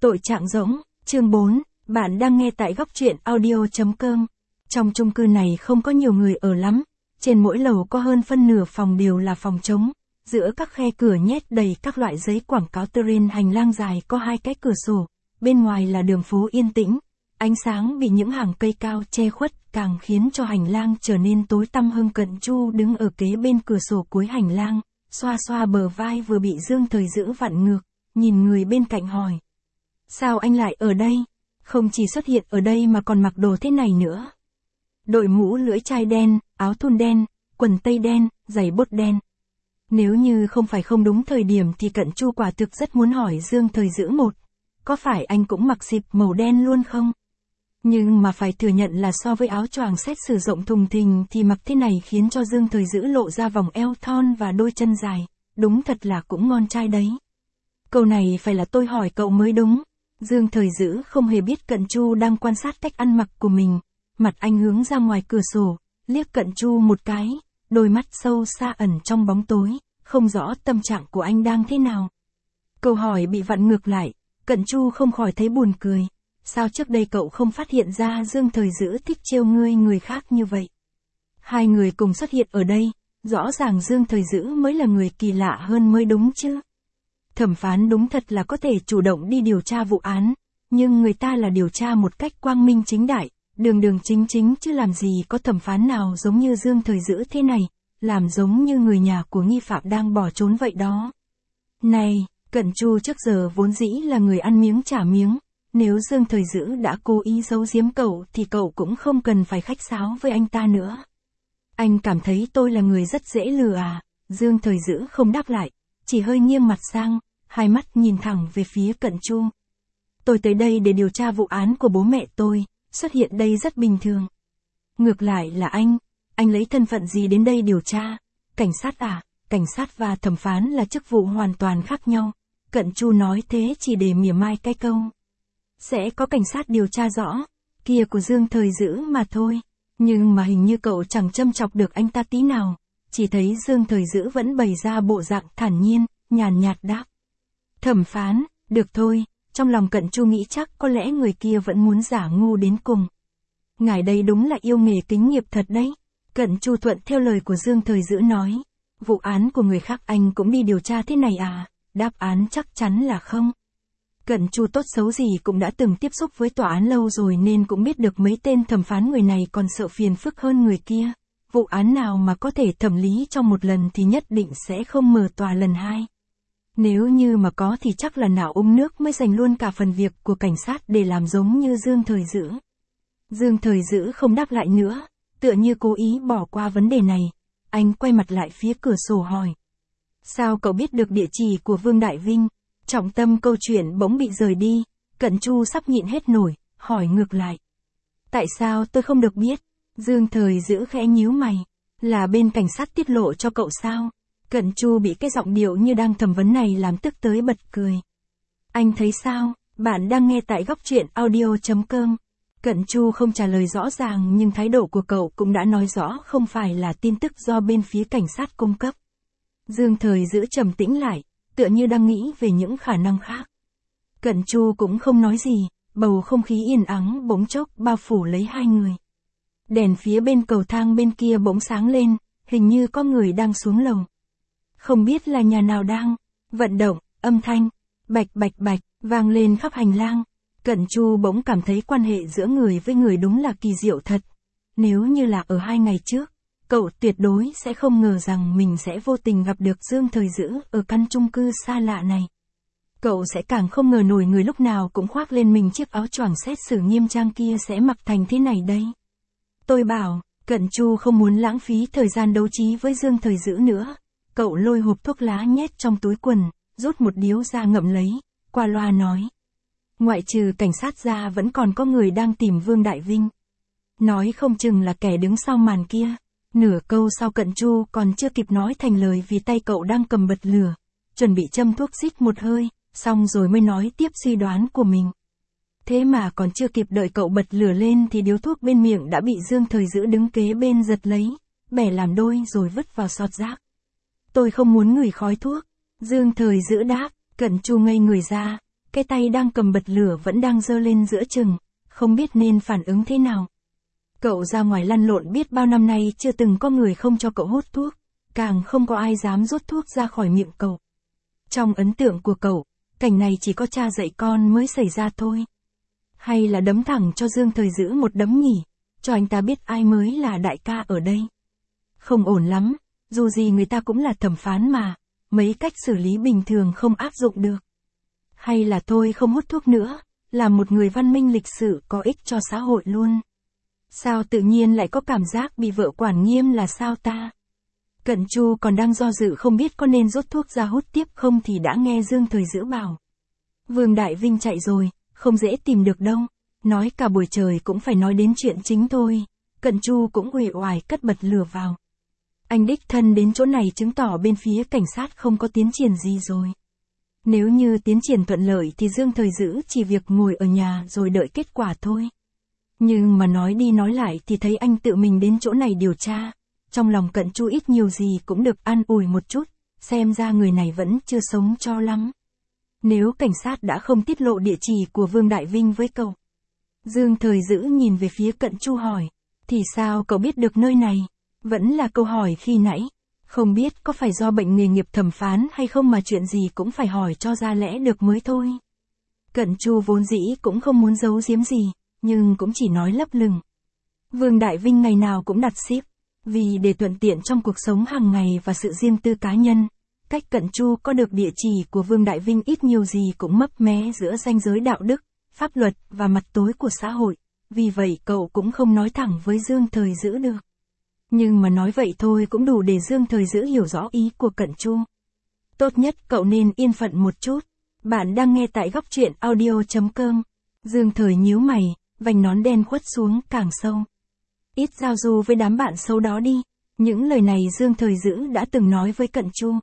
Tội trạng rỗng, chương 4, bạn đang nghe tại góc truyện audio.com. Trong chung cư này không có nhiều người ở lắm, trên mỗi lầu có hơn phân nửa phòng đều là phòng trống, giữa các khe cửa nhét đầy các loại giấy quảng cáo. Trên hành lang dài có 2 cái cửa sổ, bên ngoài là đường phố yên tĩnh, ánh sáng bị những hàng cây cao che khuất càng khiến cho hành lang trở nên tối tăm hơn. Cận Chu đứng ở kế bên cửa sổ cuối hành lang, xoa xoa bờ vai vừa bị Dương Thời Dữ vặn ngược, nhìn người bên cạnh hỏi. Sao anh lại ở đây? Không chỉ xuất hiện ở đây mà còn mặc đồ thế này nữa. Đội mũ lưỡi chai đen, áo thun đen, quần tây đen, giày bốt đen. Nếu như không phải không đúng thời điểm thì Cận Chu quả thực rất muốn hỏi Dương Thời Dữ có phải anh cũng mặc xịp màu đen luôn không? Nhưng mà phải thừa nhận là so với áo choàng xét sử dụng thùng thình thì mặc thế này khiến cho Dương Thời Dữ lộ ra vòng eo thon và đôi chân dài, đúng thật là cũng ngon trai đấy. Câu này phải là tôi hỏi cậu mới đúng. Dương Thời Dữ không hề biết Cận Chu đang quan sát cách ăn mặc của mình, mặt anh hướng ra ngoài cửa sổ, liếc Cận Chu một cái, đôi mắt sâu xa ẩn trong bóng tối, không rõ tâm trạng của anh đang thế nào. Câu hỏi bị vặn ngược lại, Cận Chu không khỏi thấy buồn cười. Sao trước đây cậu không phát hiện ra Dương Thời Dữ thích trêu người khác như vậy? Hai người cùng xuất hiện ở đây, rõ ràng Dương Thời Dữ mới là người kỳ lạ hơn mới đúng chứ. Thẩm phán đúng thật là có thể chủ động đi điều tra vụ án, nhưng người ta là điều tra một cách quang minh chính đại, đường chính chứ làm gì có thẩm phán nào giống như Dương Thời Dữ thế này, làm giống như người nhà của nghi phạm đang bỏ trốn vậy đó. Này, Cận Chu trước giờ vốn dĩ là người ăn miếng trả miếng, nếu Dương Thời Dữ đã cố ý giấu giếm cậu thì cậu cũng không cần phải khách sáo với anh ta nữa. Anh cảm thấy tôi là người rất dễ lừa à? Dương Thời Dữ không đáp lại, chỉ hơi nghiêng mặt sang, hai mắt nhìn thẳng về phía Cận Chu. Tôi tới đây để điều tra vụ án của bố mẹ tôi, xuất hiện đây rất bình thường. Ngược lại là anh lấy thân phận gì đến đây điều tra? Cảnh sát à? Cảnh sát và thẩm phán là chức vụ hoàn toàn khác nhau. Cận Chu nói thế chỉ để mỉa mai cái câu. Sẽ có cảnh sát điều tra rõ, kia của Dương Thời Dữ mà thôi. Nhưng mà hình như cậu chẳng châm chọc được anh ta tí nào. Chỉ thấy Dương Thời Dữ vẫn bày ra bộ dạng thản nhiên, nhàn nhạt đáp. Thẩm phán, được thôi, trong lòng Cận Chu nghĩ chắc có lẽ người kia vẫn muốn giả ngu đến cùng. Ngài đây đúng là yêu nghề kính nghiệp thật đấy. Cận Chu thuận theo lời của Dương Thời Dữ nói. Vụ án của người khác anh cũng đi điều tra thế này à? Đáp án chắc chắn là không. Cận Chu tốt xấu gì cũng đã từng tiếp xúc với tòa án lâu rồi nên cũng biết được mấy tên thẩm phán người này còn sợ phiền phức hơn người kia. Vụ án nào mà có thể thẩm lý trong một lần thì nhất định sẽ không mở tòa lần hai. Nếu như mà có thì chắc là nào uống nước mới dành luôn cả phần việc của cảnh sát để làm giống như Dương Thời Dữ. Dương Thời Dữ không đáp lại nữa, tựa như cố ý bỏ qua vấn đề này. Anh quay mặt lại phía cửa sổ hỏi. Sao cậu biết được địa chỉ của Vương Đại Vinh? Trọng tâm câu chuyện bỗng bị rời đi, Cận Chu sắp nhịn hết nổi, hỏi ngược lại. Tại sao tôi không được biết? Dương Thời Dữ khẽ nhíu mày. Là bên cảnh sát tiết lộ cho cậu sao? Cận Chu bị cái giọng điệu như đang thẩm vấn này làm tức tới bật cười. Anh thấy sao? Bạn đang nghe tại góc truyện audio.com. Cận Chu không trả lời rõ ràng nhưng thái độ của cậu cũng đã nói rõ không phải là tin tức do bên phía cảnh sát cung cấp. Dương Thời Dữ trầm tĩnh lại, tựa như đang nghĩ về những khả năng khác. Cận Chu cũng không nói gì, bầu không khí yên ắng bỗng chốc bao phủ lấy hai người. Đèn phía bên cầu thang bên kia bỗng sáng lên, hình như có người đang xuống lầu. Không biết là nhà nào đang vận động, âm thanh bạch vang lên khắp hành lang. Cận Chu bỗng cảm thấy quan hệ giữa người với người đúng là kỳ diệu thật. Nếu như là ở 2 ngày trước, cậu tuyệt đối sẽ không ngờ rằng mình sẽ vô tình gặp được Dương Thời Dữ ở căn chung cư xa lạ này. Cậu sẽ càng không ngờ nổi người lúc nào cũng khoác lên mình chiếc áo choàng xét xử nghiêm trang kia sẽ mặc thành thế này đây. Tôi bảo, Cận Chu không muốn lãng phí thời gian đấu trí với Dương Thời Dữ nữa. Cậu lôi hộp thuốc lá nhét trong túi quần, rút một điếu ra ngậm lấy, qua loa nói. Ngoại trừ cảnh sát ra vẫn còn có người đang tìm Vương Đại Vinh. Nói không chừng là kẻ đứng sau màn kia. Nửa câu sau Cận Chu còn chưa kịp nói thành lời vì tay cậu đang cầm bật lửa, chuẩn bị châm thuốc xít một hơi, xong rồi mới nói tiếp suy đoán của mình. Thế mà còn chưa kịp đợi cậu bật lửa lên thì điếu thuốc bên miệng đã bị Dương Thời Dữ đứng kế bên giật lấy, bẻ làm đôi rồi vứt vào sọt rác. Tôi không muốn ngửi khói thuốc. Dương Thời Dữ đáp. Cận Chu ngây người ra, cái tay đang cầm bật lửa vẫn đang giơ lên giữa chừng, không biết nên phản ứng thế nào. Cậu ra ngoài lăn lộn biết bao năm nay chưa từng có người không cho cậu hút thuốc, càng không có ai dám rút thuốc ra khỏi miệng cậu. Trong ấn tượng của cậu, cảnh này chỉ có cha dạy con mới xảy ra thôi. Hay là đấm thẳng cho Dương Thời Dữ một đấm nhỉ, cho anh ta biết ai mới là đại ca ở đây. Không ổn lắm, dù gì người ta cũng là thẩm phán mà, mấy cách xử lý bình thường không áp dụng được. Hay là thôi không hút thuốc nữa, là một người văn minh lịch sự có ích cho xã hội luôn. Sao tự nhiên lại có cảm giác bị vợ quản nghiêm là sao ta? Cận Chu còn đang do dự không biết có nên rút thuốc ra hút tiếp không thì đã nghe Dương Thời Dữ bảo. Vương Đại Vinh chạy rồi, không dễ tìm được đâu, nói cả buổi trời cũng phải nói đến chuyện chính thôi. Cận Chu cũng uể oải cất bật lửa vào. Anh đích thân đến chỗ này chứng tỏ bên phía cảnh sát không có tiến triển gì rồi. Nếu như tiến triển thuận lợi thì Dương Thời Dữ chỉ việc ngồi ở nhà rồi đợi kết quả thôi. Nhưng mà nói đi nói lại thì thấy anh tự mình đến chỗ này điều tra. Trong lòng Cận Chu ít nhiều gì cũng được an ủi một chút, xem ra người này vẫn chưa sống cho lắm. Nếu cảnh sát đã không tiết lộ địa chỉ của Vương Đại Vinh với cậu. Dương Thời Dữ nhìn về phía Cận Chu hỏi, thì sao cậu biết được nơi này? Vẫn là câu hỏi khi nãy, không biết có phải do bệnh nghề nghiệp thẩm phán hay không mà chuyện gì cũng phải hỏi cho ra lẽ được mới thôi. Cận Chu vốn dĩ cũng không muốn giấu giếm gì, nhưng cũng chỉ nói lấp lửng. Vương Đại Vinh ngày nào cũng đặt ship, vì để thuận tiện trong cuộc sống hàng ngày và sự riêng tư cá nhân, cách Cận Chu có được địa chỉ của Vương Đại Vinh ít nhiều gì cũng mấp mé giữa ranh giới đạo đức, pháp luật và mặt tối của xã hội, vì vậy cậu cũng không nói thẳng với Dương Thời Dữ được. Nhưng mà nói vậy thôi cũng đủ để Dương Thời Dữ hiểu rõ ý của Cận Chu. Tốt nhất cậu nên yên phận một chút. Bạn đang nghe tại góc truyện audio.com. Dương Thời nhíu mày, vành nón đen khuất xuống càng sâu. Ít giao du với đám bạn xấu đó đi. Những lời này Dương Thời Dữ đã từng nói với Cận Chu.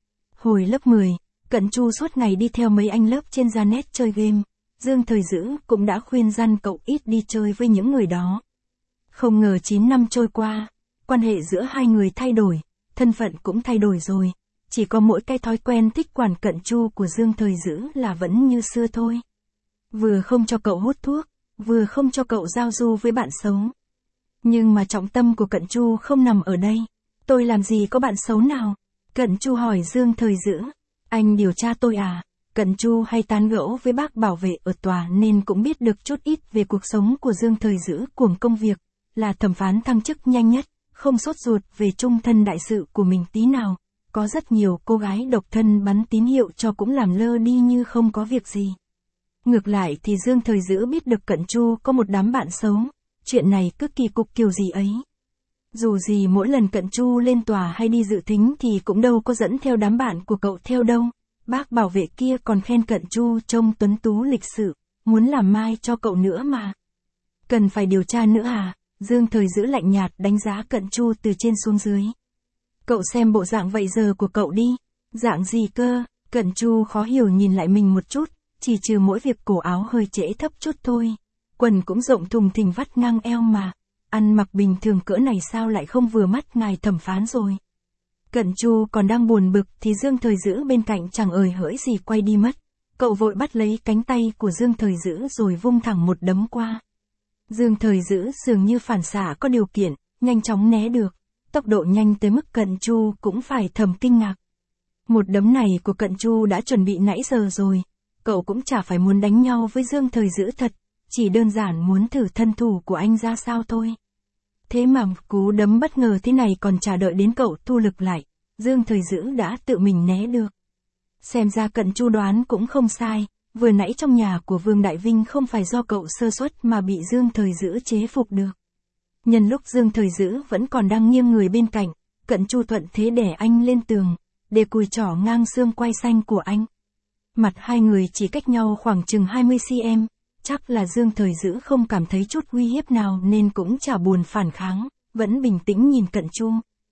Hồi lớp 10, Cận Chu suốt ngày đi theo mấy anh lớp trên Janet chơi game. Dương Thời Dữ cũng đã khuyên răn cậu ít đi chơi với những người đó. Không ngờ 9 năm trôi qua, quan hệ giữa hai người thay đổi, thân phận cũng thay đổi rồi. Chỉ có mỗi cái thói quen thích quản Cận Chu của Dương Thời Dữ là vẫn như xưa thôi. Vừa không cho cậu hút thuốc, vừa không cho cậu giao du với bạn xấu. Nhưng mà trọng tâm của Cận Chu không nằm ở đây. Tôi làm gì có bạn xấu nào? Cận Chu hỏi Dương Thời Dữ. Anh điều tra tôi à? Cận Chu hay tán gẫu với bác bảo vệ ở tòa nên cũng biết được chút ít về cuộc sống của Dương Thời Dữ cuồng công việc, là thẩm phán thăng chức nhanh nhất, không sốt ruột về chung thân đại sự của mình tí nào. Có rất nhiều cô gái độc thân bắn tín hiệu cho cũng làm lơ đi như không có việc gì. Ngược lại thì Dương Thời Dữ biết được Cận Chu có một đám bạn xấu, chuyện này cứ kỳ cục kiểu gì ấy. Dù gì mỗi lần Cận Chu lên tòa hay đi dự thính thì cũng đâu có dẫn theo đám bạn của cậu theo đâu. Bác bảo vệ kia còn khen Cận Chu trông tuấn tú lịch sự, muốn làm mai cho cậu nữa mà. Cần phải điều tra nữa à? Dương Thời Dữ lạnh nhạt đánh giá Cận Chu từ trên xuống dưới. Cậu xem bộ dạng vậy giờ của cậu đi. Dạng gì cơ? Cận Chu khó hiểu nhìn lại mình một chút, chỉ trừ mỗi việc cổ áo hơi trễ thấp chút thôi. Quần cũng rộng thùng thình vắt ngang eo mà. Ăn mặc bình thường cỡ này sao lại không vừa mắt ngài thẩm phán rồi. Cận Chu còn đang buồn bực thì Dương Thời Dữ bên cạnh chẳng ời hỡi gì quay đi mất. Cậu vội bắt lấy cánh tay của Dương Thời Dữ rồi vung thẳng một đấm qua. Dương Thời Dữ dường như phản xạ có điều kiện, nhanh chóng né được. Tốc độ nhanh tới mức Cận Chu cũng phải thầm kinh ngạc. Một đấm này của Cận Chu đã chuẩn bị nãy giờ rồi. Cậu cũng chả phải muốn đánh nhau với Dương Thời Dữ thật, chỉ đơn giản muốn thử thân thủ của anh ra sao thôi. Thế mà cú đấm bất ngờ thế này còn chả đợi đến cậu thu lực lại, Dương Thời Dữ đã tự mình né được. Xem ra Cận Chu đoán cũng không sai, vừa nãy trong nhà của Vương Đại Vinh không phải do cậu sơ suất mà bị Dương Thời Dữ chế phục được. Nhân lúc Dương Thời Dữ vẫn còn đang nghiêng người bên cạnh, Cận Chu thuận thế đè anh lên tường, để cùi trỏ ngang xương quai xanh của anh. Mặt hai người chỉ cách nhau khoảng chừng 20 cm, chắc là Dương Thời Dữ không cảm thấy chút uy hiếp nào nên cũng chả buồn phản kháng, vẫn bình tĩnh nhìn Cận Chu.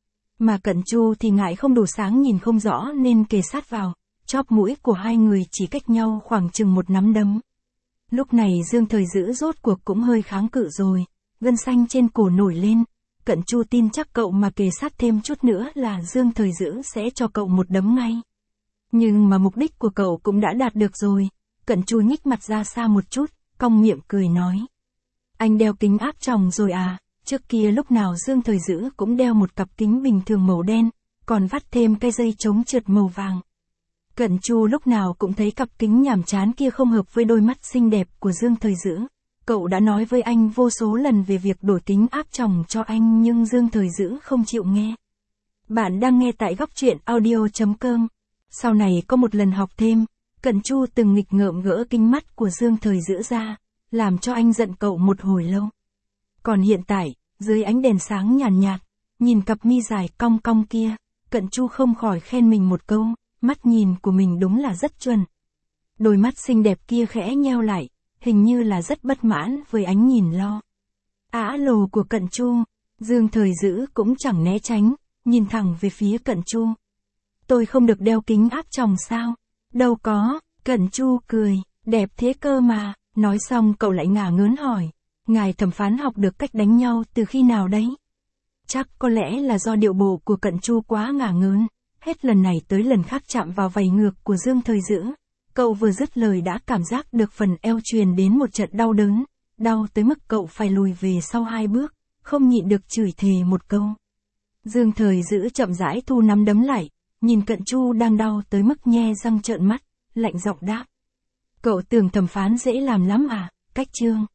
Mà Cận Chu thì ngại không đủ sáng nhìn không rõ nên kề sát vào, chóp mũi của hai người chỉ cách nhau khoảng chừng một nắm đấm. Lúc này Dương Thời Dữ rốt cuộc cũng hơi kháng cự rồi, gân xanh trên cổ nổi lên. Cận Chu tin chắc cậu mà kề sát thêm chút nữa là Dương Thời Dữ sẽ cho cậu một đấm ngay. Nhưng mà mục đích của cậu cũng đã đạt được rồi. Cận Chu nhích mặt ra xa một chút, cong miệng cười nói. Anh đeo kính áp tròng rồi à, trước kia lúc nào Dương Thời Dữ cũng đeo một cặp kính bình thường màu đen, còn vắt thêm cái dây chống trượt màu vàng. Cận Chu lúc nào cũng thấy cặp kính nhàm chán kia không hợp với đôi mắt xinh đẹp của Dương Thời Dữ. Cậu đã nói với anh vô số lần về việc đổi kính áp tròng cho anh nhưng Dương Thời Dữ không chịu nghe. Bạn đang nghe tại góc truyện audio.com. Sau này có một lần học thêm, Cận Chu từng nghịch ngợm gỡ kính mắt của Dương Thời Dữ ra, làm cho anh giận cậu một hồi lâu. Còn hiện tại, dưới ánh đèn sáng nhàn nhạt, nhìn cặp mi dài cong cong kia, Cận Chu không khỏi khen mình một câu, mắt nhìn của mình đúng là rất chuẩn. Đôi mắt xinh đẹp kia khẽ nheo lại, hình như là rất bất mãn với ánh nhìn lo lồ của Cận Chu. Dương Thời Dữ cũng chẳng né tránh, nhìn thẳng về phía Cận Chu. Tôi không được đeo kính áp tròng sao? Đâu có, Cận Chu cười, đẹp thế cơ mà. Nói xong cậu lại ngả ngớn hỏi, ngài thẩm phán học được cách đánh nhau từ khi nào đấy? Chắc có lẽ là do điệu bộ của Cận Chu quá ngả ngớn, hết lần này tới lần khác chạm vào vảy ngược của Dương Thời Dữ. Cậu vừa dứt lời đã cảm giác được phần eo truyền đến một trận đau đớn, đau tới mức cậu phải lùi về sau 2 bước, không nhịn được chửi thề một câu. Dương Thời Dữ chậm rãi thu nắm đấm lại, nhìn Cận Chu đang đau tới mức nhe răng trợn mắt, lạnh giọng đáp. Cậu tưởng thẩm phán dễ làm lắm à, cách chương.